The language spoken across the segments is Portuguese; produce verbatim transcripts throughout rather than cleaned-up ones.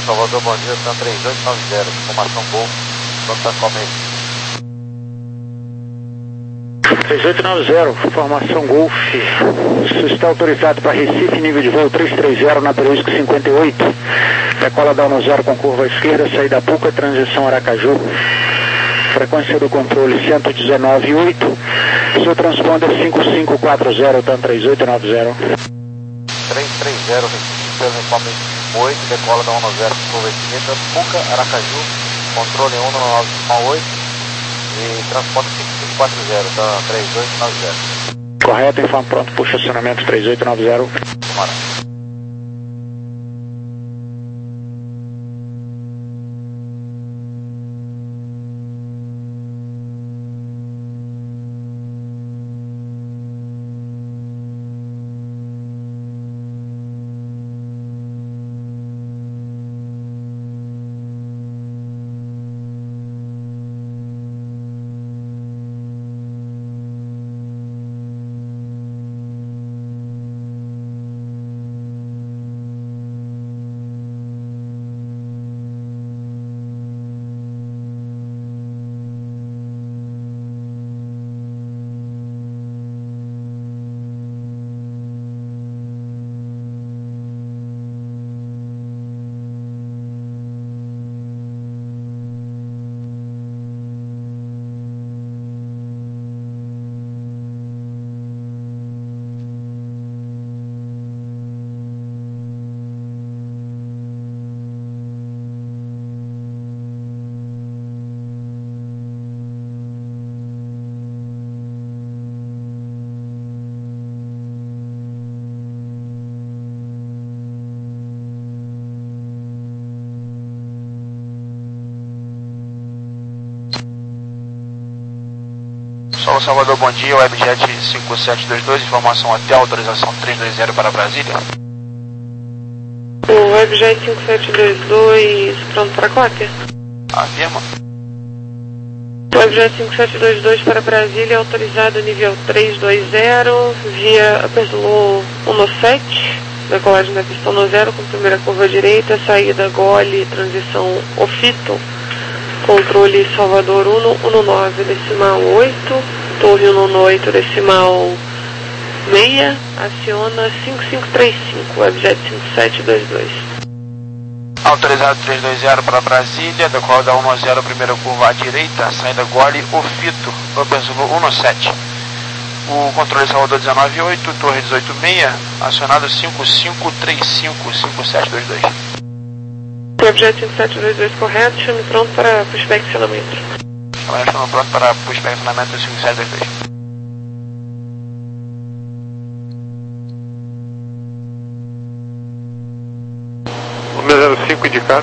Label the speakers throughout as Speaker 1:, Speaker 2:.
Speaker 1: Salvador, bom dia, tá três oito nove zero, informação Golf, pronto para comer.
Speaker 2: três oito nove zero, formação Golf, isso está autorizado para Recife, nível de voo trezentos e trinta na Peruísco cinquenta e oito, decola da um zero com curva à esquerda, saída Puca, transição Aracaju, frequência do controle cento e dezenove vírgula oito, seu transponder cinco cinco quatro zero, TAM três oito nove zero.
Speaker 1: trezentos e trinta, Recife, uniforme oito, decola da um zero com curva à esquerda, Puca, Aracaju, controle um nove oito e transponder cinco cinco quatro zero, TAM três oito nove zero.
Speaker 2: Correto, informe pronto para o estacionamento três oito nove zero.
Speaker 1: Tomara. Solo Salvador, bom dia, Webjet cinco sete dois dois, informação hotel, autorização trezentos e vinte para Brasília.
Speaker 3: O Webjet cinco sete dois dois, pronto para cópia?
Speaker 1: Afirma.
Speaker 3: Webjet cinco sete dois dois para Brasília, autorizado nível trezentos e vinte, via Apertolou um sete, decolagem da pista um zero com primeira curva direita, saída Gole, transição Ofito, controle Salvador um nove decimal oito, torre um oito decimal seis, aciona cinco cinco três cinco, Webjet cinco sete dois dois.
Speaker 1: Autorizado trezentos e vinte para Brasília, decola da um zero, primeira curva à direita, saída Gole, Ofito, Upper Zulu um sete. O controle Salvador dezenove oito, torre dezoito seis, acionado cinco cinco três cinco, cinco sete dois dois.
Speaker 3: Webjet cinco sete dois dois correto, chame pronto para o inspecionamento.
Speaker 1: Chame pronto para o inspecionamento cinco sete dois dois.
Speaker 4: Número zero cinco indicado.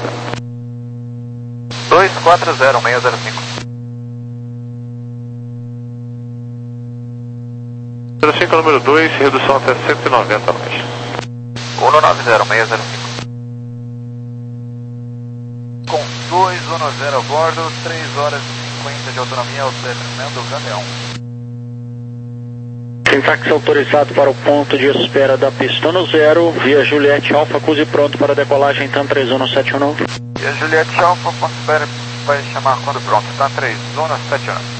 Speaker 1: dois quatro zero seis zero cinco.
Speaker 4: zero cinco número dois, redução até cento e noventa mais.
Speaker 1: um nove zero seis zero cinco. Com dois um zero a bordo, três horas e cinquenta de autonomia ao descimento do caminhão.
Speaker 2: Sintaxe autorizado para o ponto de espera da pista no zero, via Juliette Alfa, cuse pronto para decolagem TAM três um sete um.
Speaker 1: E a Juliette Alfa, ponto de espera, vai chamar quando pronto, TAM três um sete um.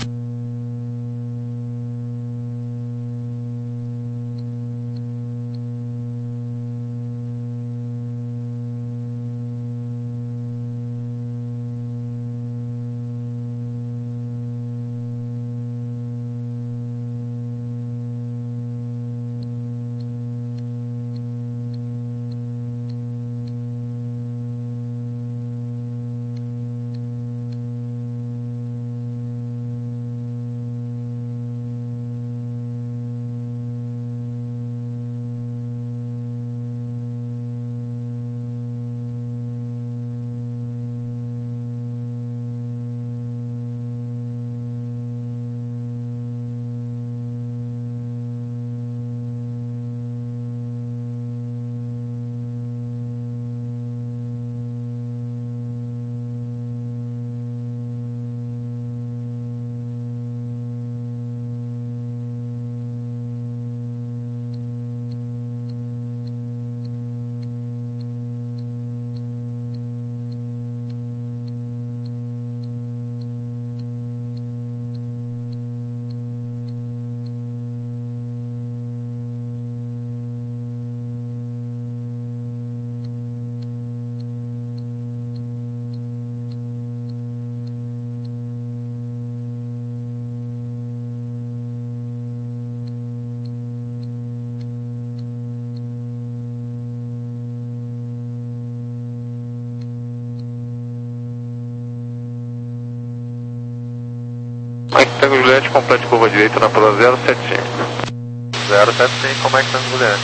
Speaker 4: Mike Tango Juliette, complete curva direita na Pro zero sete cinco.
Speaker 5: zero sete cinco, Mike Tango Juliette.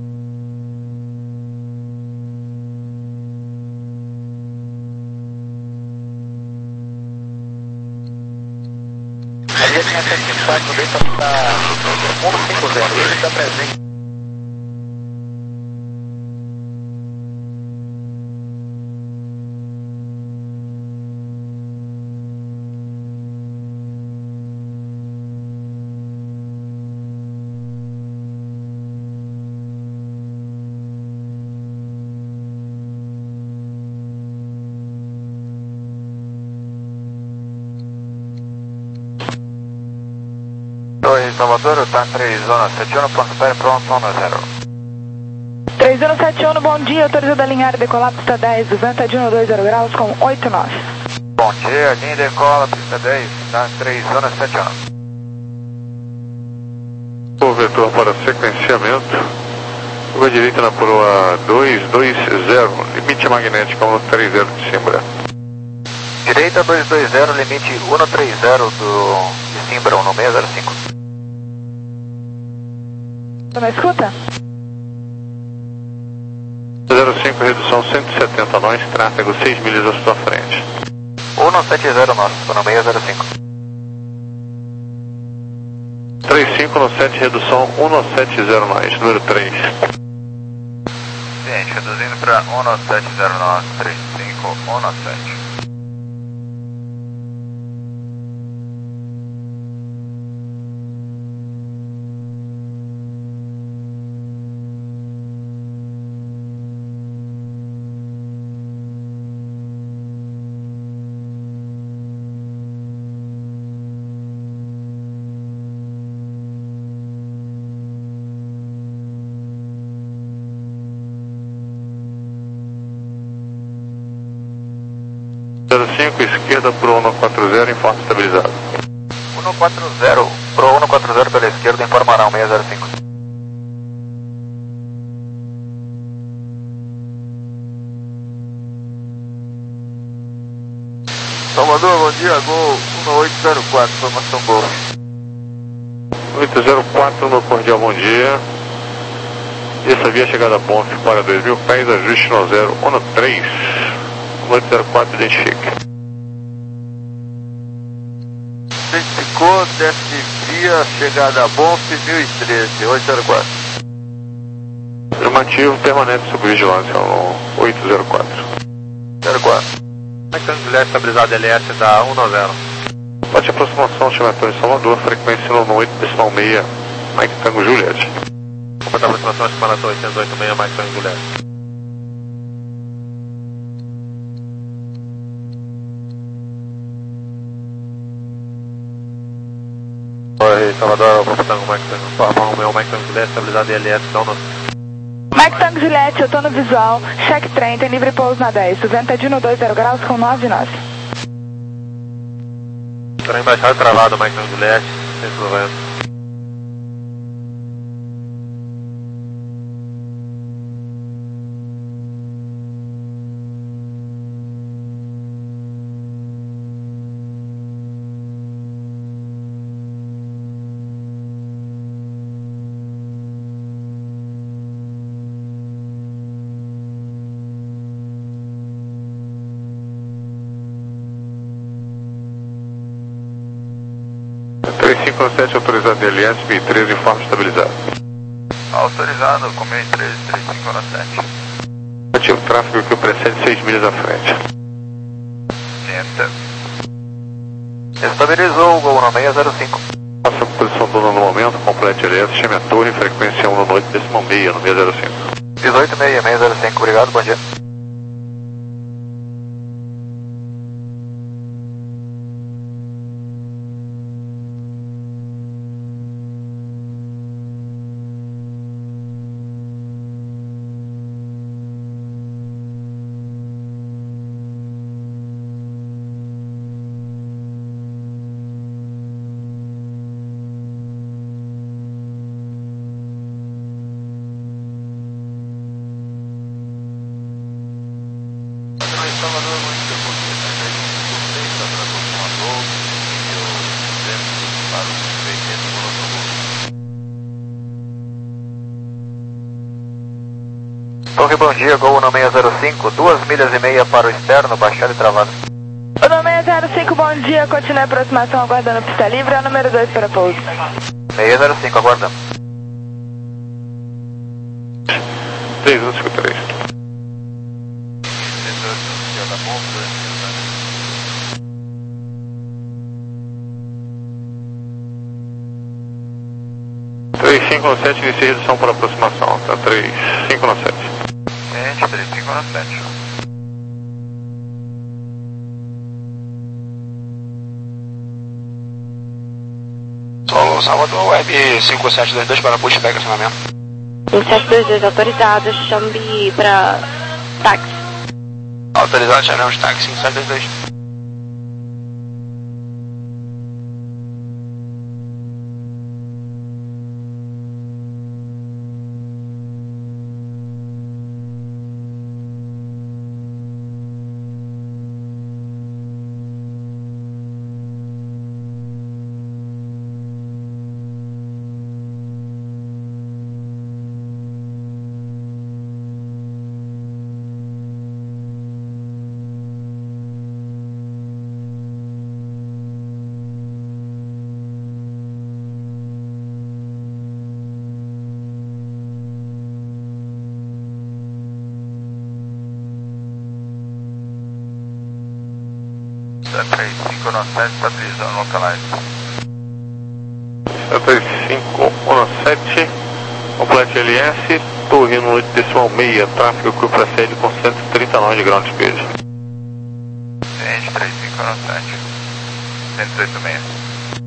Speaker 2: A linha tinha sete cinco quatro dele está um cinco zero, ele está presente.
Speaker 5: Oi, Salvador, está três zona sete um, Porto Pé, pronto, um zero.
Speaker 6: três zero sete um, bom dia, autorizado a alinhar e decolar pista dez, vento de um dois zero graus com oito nós.
Speaker 5: Bom dia, linha decola, pista dez, está três zona sete um.
Speaker 4: O vetor para sequenciamento, curva direita na proa dois dois zero, limite magnético um três zero de Simbra.
Speaker 5: Direita dois dois zero, limite um três zero do, de Simbra, um seis zero cinco.
Speaker 6: Tô na escuta?
Speaker 4: zero cinco, redução cento e setenta nós, tráfego seis milhas à sua frente.
Speaker 5: um sete zero nosso, um seis zero cinco.
Speaker 4: três cinco no sete, redução um sete zero nós, número três.
Speaker 5: Gente, reduzindo para um sete zero nós, três cinco um sete.
Speaker 4: zero cinco, esquerda pro um quatro zero, em forte estabilizado.
Speaker 5: um quatro zero, pro um quatro zero pela esquerda, informará um seis zero cinco. Salvador, bom dia, Gol um oito zero quatro, formação Gol.
Speaker 4: oito zero quatro no Cordial, bom dia. Essa via chegada a Bonf para dois mil pés, ajuste no zero um três. oito zero quatro, identifique.
Speaker 5: Identificou, desce via, chegada a Bonf mil e treze, oito zero quatro.
Speaker 4: Afirmativo, permanente sob vigilância no oito zero quatro.
Speaker 5: zero quatro.
Speaker 2: Tango Juliette, estabilizado L S da um zero.
Speaker 4: Bate aproximação, estimação em Salvador, frequência no oito decimal seis, Mike Tango Juliette.
Speaker 2: Comandante aproximação, estimação oitocentos e oitenta e seis, Mike Tango Juliette. Oi, Salvador, vou botar o Mike Tango, o meu Mike Tango Juliette, estabilizado L S da um zero.
Speaker 6: Mike Tango Juliette, eu tô no visual, check trem, tem livre pouso na dez, vento de um dois zero graus com nove nós.
Speaker 2: Trem embaixado travado, Mike Tango Juliette, sem problema.
Speaker 4: três cinco sete, autorizado L S, mil e treze, informe estabilizado.
Speaker 5: Autorizado com mil e treze, três cinco sete.
Speaker 4: Ativo tráfego que o precede seis milhas à frente.
Speaker 5: Enter. Estabilizou o Gol no seis zero cinco.
Speaker 4: Faça a posição dona no momento, complete L S, chame a torre, frequência um no oito decimal seis, no seis zero cinco.
Speaker 5: dezoito seis, seis zero cinco, obrigado, bom dia. Salvador, muito bom. Você está para o Gol, Torre, bom dia, Gol no seis zero cinco, duas milhas e meia para o externo, baixado e travado.
Speaker 6: O no seis zero cinco, bom dia, continue a aproximação aguardando pista livre, é o número dois para pouso.
Speaker 5: seis zero cinco, aguardando.
Speaker 4: três um cinco três. três cinco nove sete, inicia redução para aproximação, tá? três cinco nove sete.
Speaker 5: Gente, três cinco nove sete.
Speaker 1: Solo Salvador, Web cinco sete dois dois para pushback acionamento.
Speaker 3: cinco sete dois dois autorizado, chame para táxi.
Speaker 1: Autorizado, chamamos táxi cinco sete dois dois.
Speaker 5: três cinco nove sete, estabilizando localize.
Speaker 4: três cinco nove sete, complete L S, torre no oito decimal seis, tráfego curva para sede com cento e trinta e nove graus de peso.
Speaker 5: Gente, três cinco nove sete, cento e oito seis.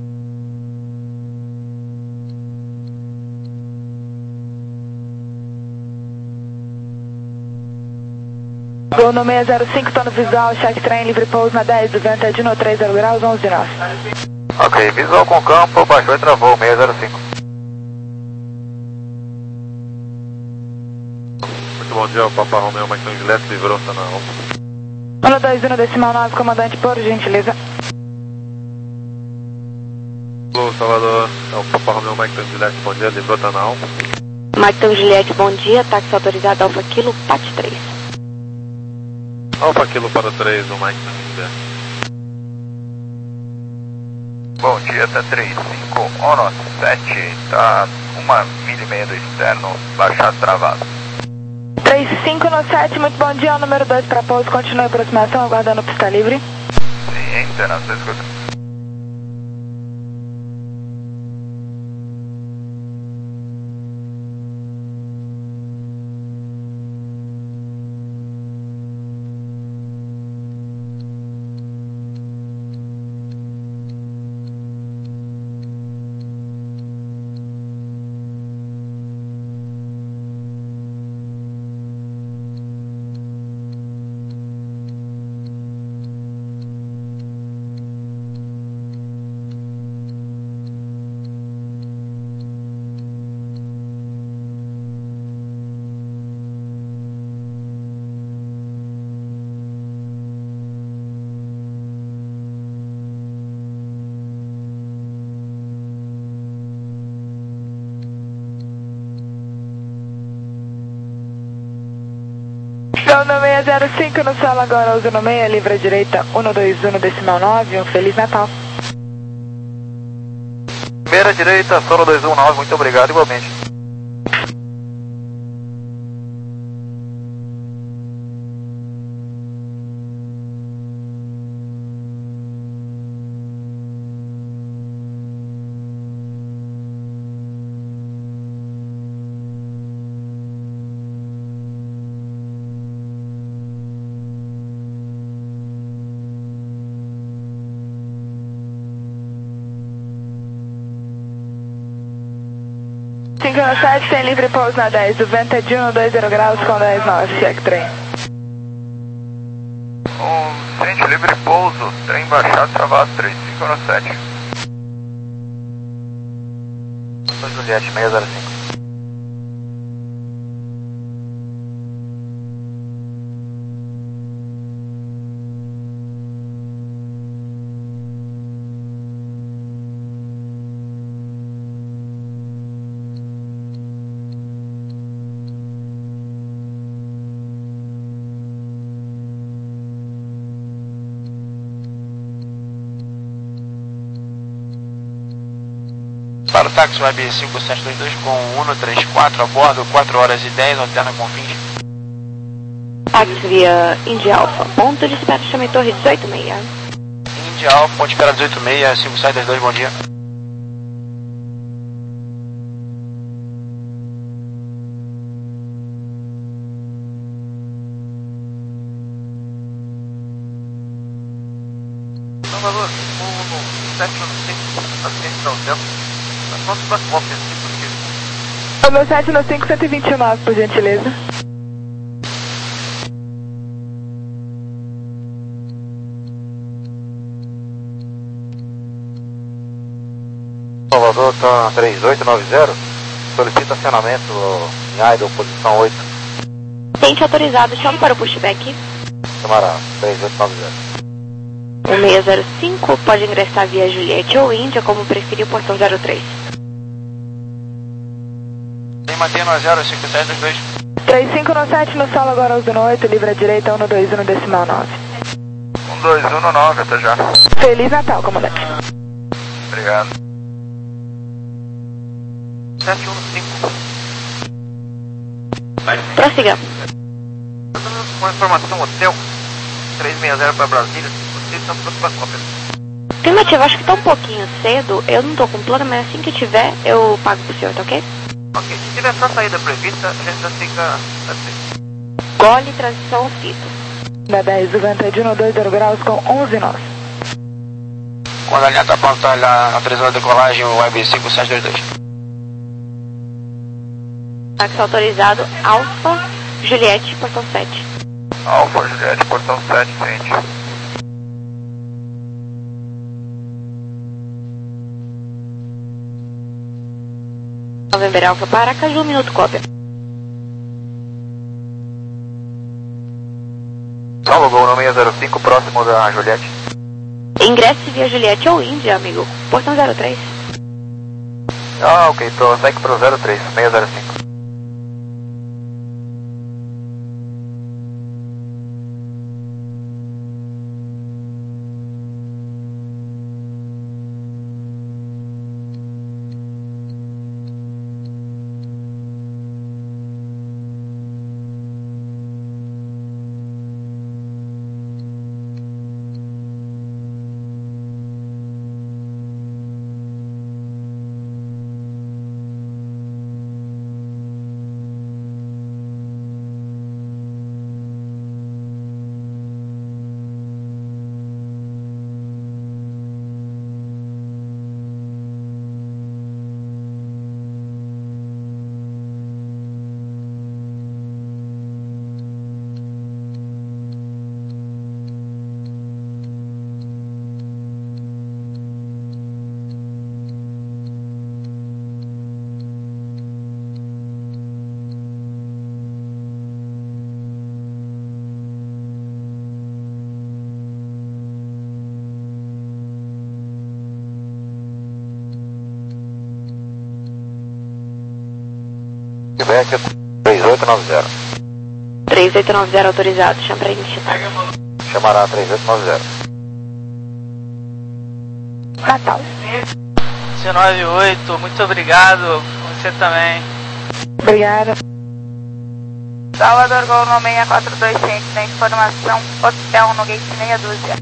Speaker 6: Gol no seis zero cinco, tô no visual, check trem, livre pouso na dez, do vento é de no três zero graus, onze nove.
Speaker 5: Ok, visual com campo, baixou e travou, seis zero cinco.
Speaker 4: Muito bom dia, o Papa Romeo, Maicon Juliette, livrou na alta.
Speaker 6: um dois um decimal nove, comandante, por gentileza.
Speaker 4: Alô, Salvador, é o Papa Romeo, Maicon Juliette, bom dia, livrou na alta.
Speaker 3: Maicon Juliette, bom dia, táxi autorizado, Alfa Kilo, P A T três.
Speaker 4: Alfa Kilo para três, o Maicon Juliette.
Speaker 5: Bom dia, tá três cinco nove sete, tá uma milha e meia do externo, baixado travado.
Speaker 6: três cinco nove sete, muito bom dia, o número dois para pouso, continue a aproximação aguardando pista livre.
Speaker 5: Sim, interna, você escuta.
Speaker 6: Gol no seis zero cinco no solo agora, usa no meia, livre à direita, um dois um decimal nove, um Feliz Natal.
Speaker 5: Primeira direita, solo dois um nove, muito obrigado, igualmente.
Speaker 6: cinco nove sete, tem livre pouso na dez, do vento é de um dois zero graus com dez nove, check trem.
Speaker 5: Um, gente, livre pouso, trem baixado, travado, três cinco nove sete. Juliette, seis zero cinco.
Speaker 1: táxi Web cinco sete dois dois com cento e trinta e quatro a bordo, quatro horas e dez, alterna com fins.
Speaker 7: Táxi via India Alpha, ponto de espera, chame Torre dezoito e meia.
Speaker 1: India Alpha, ponto de espera dezoito e meia, cinco sete dois dois, bom dia.
Speaker 5: Salvador, o sete nove cinco, assistente ao tempo, quanto da cópia, se possível?
Speaker 6: O meu sete nove cinco, cento e vinte e nove, por gentileza.
Speaker 8: Salvador, tá três oito nove zero, solicita acionamento em idle, posição oito.
Speaker 7: Tente autorizado, chame para o pushback.
Speaker 8: Camarada, três oito nove zero.
Speaker 7: O seis zero cinco pode ingressar via Juliette ou Índia, como preferir, portão zero três.
Speaker 1: Tem mantendo a zero cinco sete dois dois.
Speaker 6: três cinco nove sete no solo agora onze oito, livre à direita, um dois um decimal nove.
Speaker 5: um dois um nove, até já.
Speaker 6: Feliz Natal, comandante.
Speaker 5: Obrigado. sete um cinco.
Speaker 7: Prossiga.
Speaker 5: Com informação, hotel três seis zero para Brasília, se possível, estamos para cópia.
Speaker 7: Afirmativo, acho que tá um pouquinho cedo, eu não tô com plano, mas assim que tiver, eu pago pro senhor, tá ok?
Speaker 5: Ok, se tiver só saída prevista, a gente já fica assim.
Speaker 7: Gole, transição, fito.
Speaker 6: Da dez, noventa de um dois zero graus com onze nós.
Speaker 1: Quando a linha está pronta, a autorizada de decolagem, o Web cinco sete dois dois.
Speaker 7: Táxi autorizado, Alfa, Juliette, portão sete.
Speaker 5: Alfa, Juliette, portão sete, gente.
Speaker 7: November Alfa, Paracaju, um minuto, cópia.
Speaker 5: Salvo, gol no seis zero cinco, próximo da Juliette.
Speaker 7: Ingresse via Juliette ou Índia, amigo. Portão zero três.
Speaker 5: Ah, ok, tô, segue pro zero três, seis zero cinco.
Speaker 8: Quebec três oito nove zero.
Speaker 7: três oito nove zero autorizado, chama pra iniciar.
Speaker 8: Chamará três oito nove zero.
Speaker 6: Natal.
Speaker 9: C nove oito, muito obrigado. Você também.
Speaker 6: Obrigada.
Speaker 10: Salvador, Gol no seis quatro dois cem, tem informação, hotel no gate meia dúzia.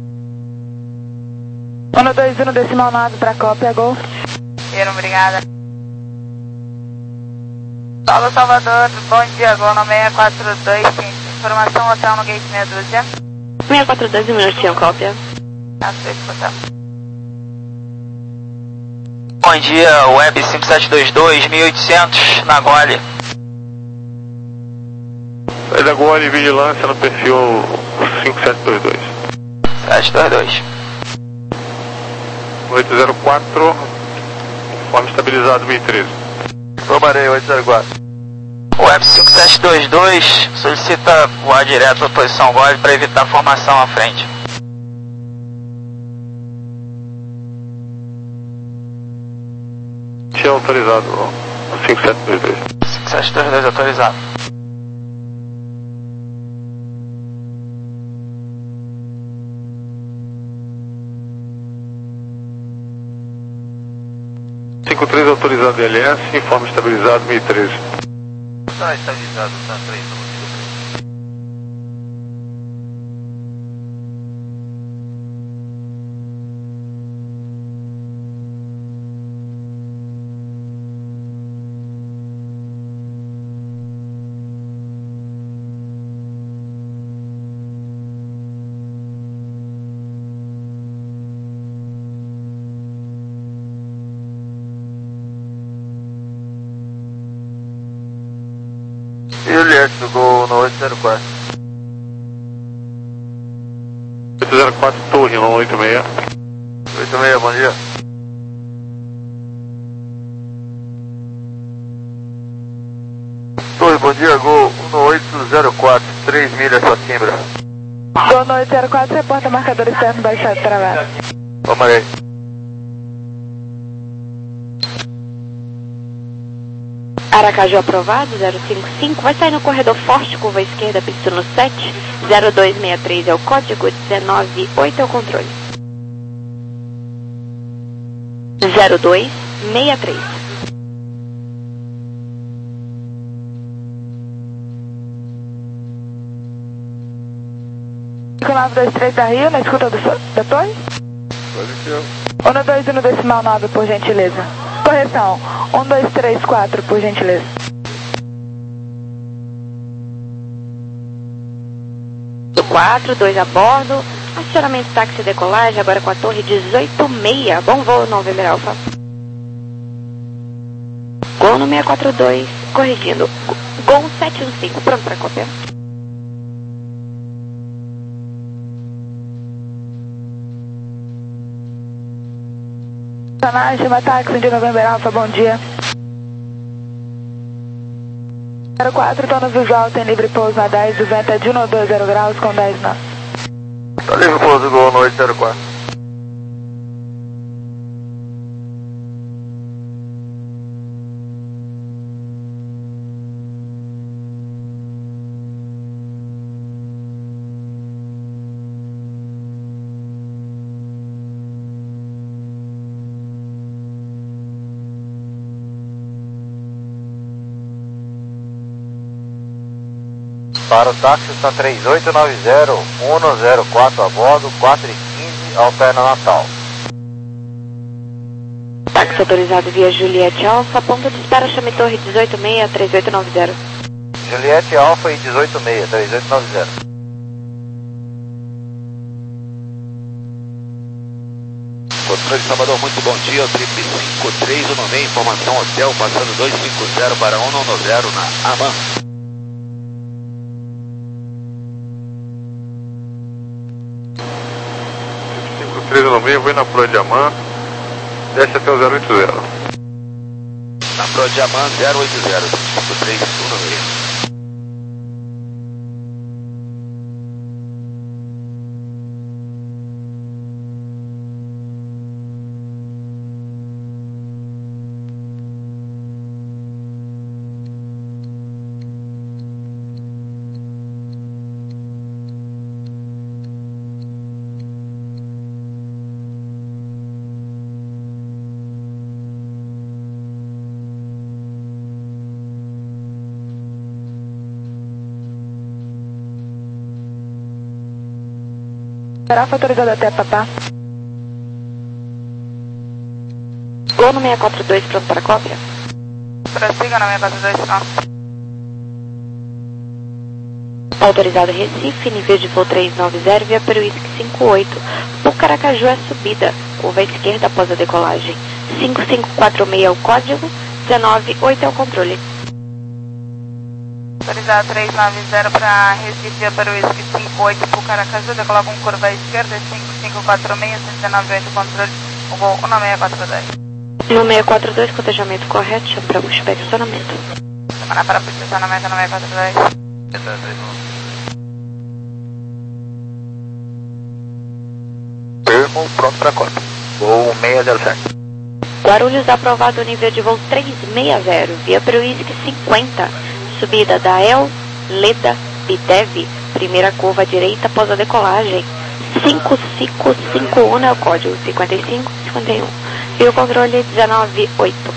Speaker 6: um dois um decimal nove para cópia, Gol.
Speaker 10: Cheiro, obrigada. Salve, Salvador, bom dia, Gol no seis quatro dois cem, informação, hotel no gate meia dúzia.
Speaker 7: seis quatro dois, um minutinho, cópia.
Speaker 10: Aceito, hotel.
Speaker 9: Bom dia, Web cinco sete dois dois, mil e oitocentos, na Gole.
Speaker 4: Sai da Gole, vigilância no perfil cinco sete dois dois.
Speaker 9: sete dois dois.
Speaker 4: oito zero quatro, informe estabilizado mil e treze.
Speaker 5: Tomarei, oito zero quatro.
Speaker 9: Web cinco sete dois dois solicita voar direto para a posição Gole para evitar formação à frente.
Speaker 4: Tinha autorizado cinco sete dois dois.
Speaker 9: cinco sete dois dois autorizado.
Speaker 4: cinco cinco três autorizado L S, informe estabilizado mil e treze.
Speaker 5: Tá estabilizado, tá três. Juliette do Gol no oito zero quatro.
Speaker 4: oito zero quatro, Torre, no oito seis.
Speaker 5: oito seis, bom dia. Torre, bom dia, Gol no oito zero quatro, três milhas sua Timbra.
Speaker 6: Gol no oito zero quatro, reporta marcador externo baixado travado.
Speaker 5: Vamos aí.
Speaker 7: Aracaju aprovado, zero cinco cinco, vai sair no corredor forte, curva esquerda, pista no sete, zero dois seis três é o código, dezenove oito é o controle. zero dois seis três.
Speaker 6: cinco nove dois três da Rio, na escuta do, da torre? um dois um decimal nove, por gentileza. Correção, um dois três quatro, por gentileza.
Speaker 7: Do quatro, dois a bordo, acionamento táxi e decolagem, agora com a torre dezoito seis, bom voo November Alpha. Gol no seis quatro dois, corrigindo, Gol sete um cinco, pronto para copiar.
Speaker 6: Chama táxi de November Alpha, bom dia. zero quatro, tono visual, tem livre pouso na dez, o vento é de um dois zero graus com dez nós.
Speaker 5: Tá livre pouso, Gol no oito zero quatro.
Speaker 8: Para o táxi está três oito nove zero, um zero quatro a bordo, quatro e quinze, alterna Natal.
Speaker 7: Táxi autorizado via Juliette Alpha, ponto de espera, chame torre dezoito seis, três oito nove zero.
Speaker 8: Juliette Alpha e dezoito seis, três oito nove zero.
Speaker 11: Controle Salvador, muito bom dia, o trip cinco três um seis, informação hotel, passando dois cinco zero para um nove zero na AMAN.
Speaker 4: três um seis, vem na Pro de Aman, desce até o zero oito zero.
Speaker 11: Na Pro de Aman, zero oito zero, cinco três um seis.
Speaker 6: Será autorizado até papá.
Speaker 7: Gol no seis quatro dois, pronto para cópia.
Speaker 10: Prossiga no seis quatro dois, pronto.
Speaker 7: Autorizado Recife, nível de voo três nove zero, via Peruísque cinco oito. Bucaracaju é subida, curva esquerda após a decolagem. cinco cinco quatro seis é o código, dezenove oito é o controle.
Speaker 10: Autorizado três nove zero para Recife, via Peruísque cinco oito, Bucaracaju, decolar com curva esquerda, cinco cinco quatro seis, dezenove oito, controle, o Gol um seis quatro dois.
Speaker 7: No seis quatro dois, cotejamento correto, chama para puxar estacionamento.
Speaker 10: Semana para posicionamento no seis quatro dois.
Speaker 5: Termo pronto para cópia. Gol seis zero sete.
Speaker 7: Guarulhos aprovado nível de voo três seis zero, via Peruísque cinquenta. Subida da El, Leda, Bitev, primeira curva à direita após a decolagem. cinco cinco cinco um é o código, cinquenta e cinco cinquenta e um. E o controle dezenove oito.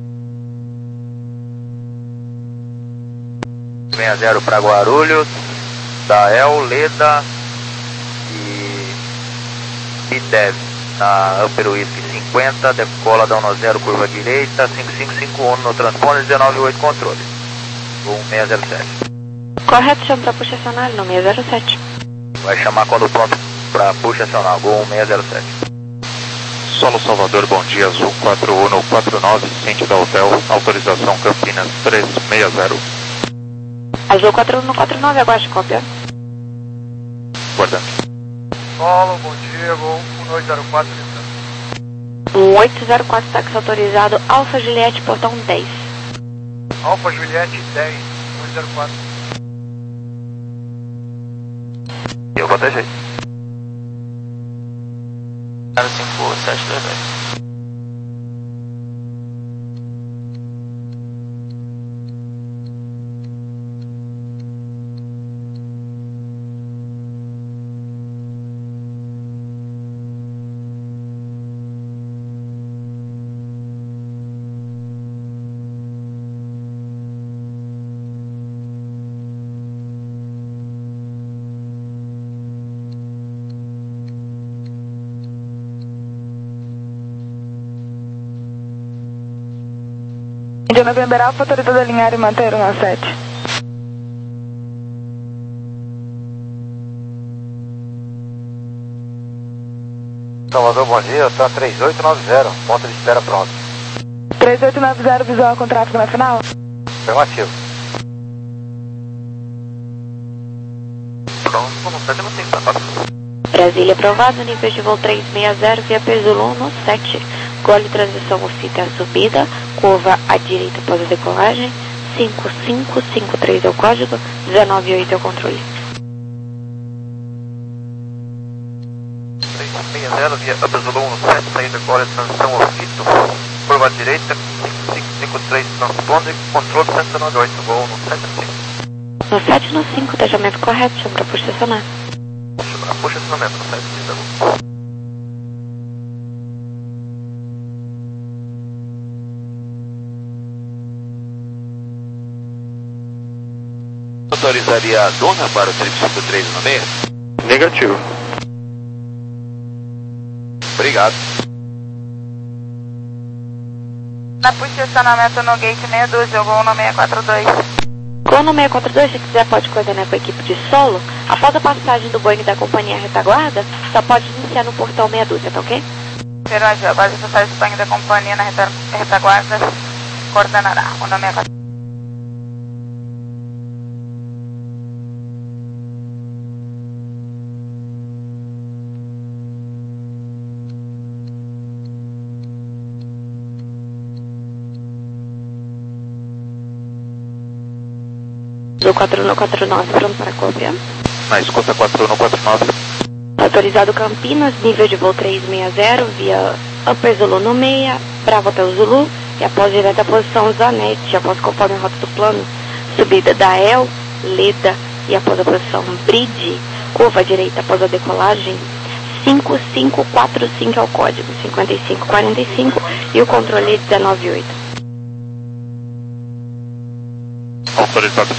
Speaker 5: sessenta para Guarulhos, Dael, Leda e Bitev na Upper Whisky cinquenta, decola da um zero, curva direita, cinco cinco cinco um no transponder, dezenove oito controle. Gol seis zero sete.
Speaker 7: Correto, chama para puxa acionar no seis zero sete.
Speaker 5: Vai chamar quando pronto para puxa acionar, Gol seis zero sete.
Speaker 4: Solo Salvador, bom dia, Azul quatro um quatro nove, Cinti da Hotel, autorização Campinas três seis zero.
Speaker 7: Azul quatro um quatro nove, aguarde cópia.
Speaker 4: Guardando.
Speaker 5: Solo, bom dia, Gol um oito zero quatro.
Speaker 7: um oito zero quatro, táxi autorizado, Alfa Juliette, portão dez.
Speaker 5: Alfa Juliette dez, um oito zero quatro. Eu botejei.
Speaker 9: zero cinco sete dois dois.
Speaker 6: De November Alfa, autorizado a alinhar e manter o sete.
Speaker 8: Salvador, bom dia, tá três oito nove zero, ponto de espera pronto.
Speaker 6: três oito nove zero, visual com tráfego na final?
Speaker 8: Afirmativo.
Speaker 5: Pronto, não sei, não tem que
Speaker 7: Brasília aprovado, nível de voo três seis zero, via Peso no sete. Gole transição oficita a subida, curva à direita após a decolagem, cinco cinco cinco três é o código, dezenove oito é o controle.
Speaker 5: três seis zero, via Peso no sete, saída gole transição oficita, curva à direita, cinco cinco cinco três transponder, controle cento e dezenove oito, Gol no sete cinco.
Speaker 7: No sete no cinco, tejamento correto, chama para puxa acionar.
Speaker 5: Puxa acionamento, no sete cinco.
Speaker 11: Autorizaria a dona para o trip cinco três no meio?
Speaker 4: Negativo.
Speaker 11: Obrigado.
Speaker 10: Na puxa acionamento no gate seis doze, Gol no seis quatro dois.
Speaker 7: Gol no seis quatro dois, se quiser pode coordenar com a equipe de solo. Após a passagem do Boeing da companhia retaguarda, só pode iniciar no portão meia dúzia, tá ok?
Speaker 10: Afirmativo, após a passagem do Boeing da companhia na reta, retaguarda, coordenará o seis quatro.
Speaker 7: Do quatro um quatro nove, pronto para cópia.
Speaker 4: Na escuta quatro um quatro nove.
Speaker 7: Autorizado Campinas, nível de voo três seis zero, via Upper Zulu no meia, Bravo até o Zulu, e após direto a posição Zanetti, após conforme a rota do plano, subida da El, Leda, e após a posição Bride, curva à direita após a decolagem, cinco cinco quatro cinco é o código, cinquenta e cinco quarenta e cinco, e o controle dezenove oito.
Speaker 4: Autorizado